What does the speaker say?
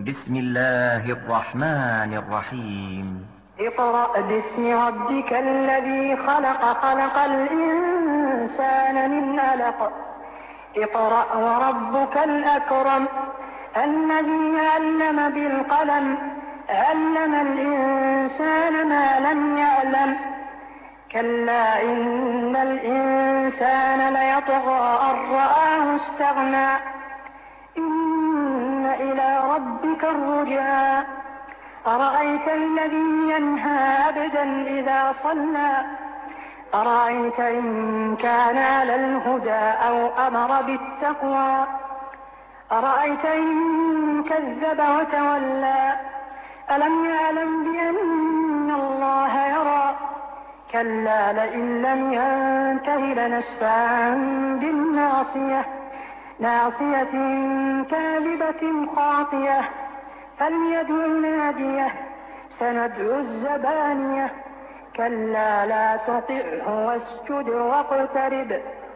بسم الله الرحمن الرحيم. اقرأ باسم ربك الذي خلق، خلق الإنسان من علق. اقرأ وربك الأكرم الذي علم بالقلم، علم الإنسان ما لم يعلم. كلا إن الإنسان ليطغى أن رآه استغنى، إن إلى ربك الرجعى. أرأيت الذي ينهى عبدا إذا صلى، أرأيت إن كان على الهدى أو أمر بالتقوى، أرأيت إن كذب وتولى. ألم يعلم بأن الله يرى. كلا لئن لم ينته لنسفعا بالناصية، ناصية كاذبة خاطية. فليدع ناديه، سندعو الزبانية. كلا لا تطعه واسجد واقترب.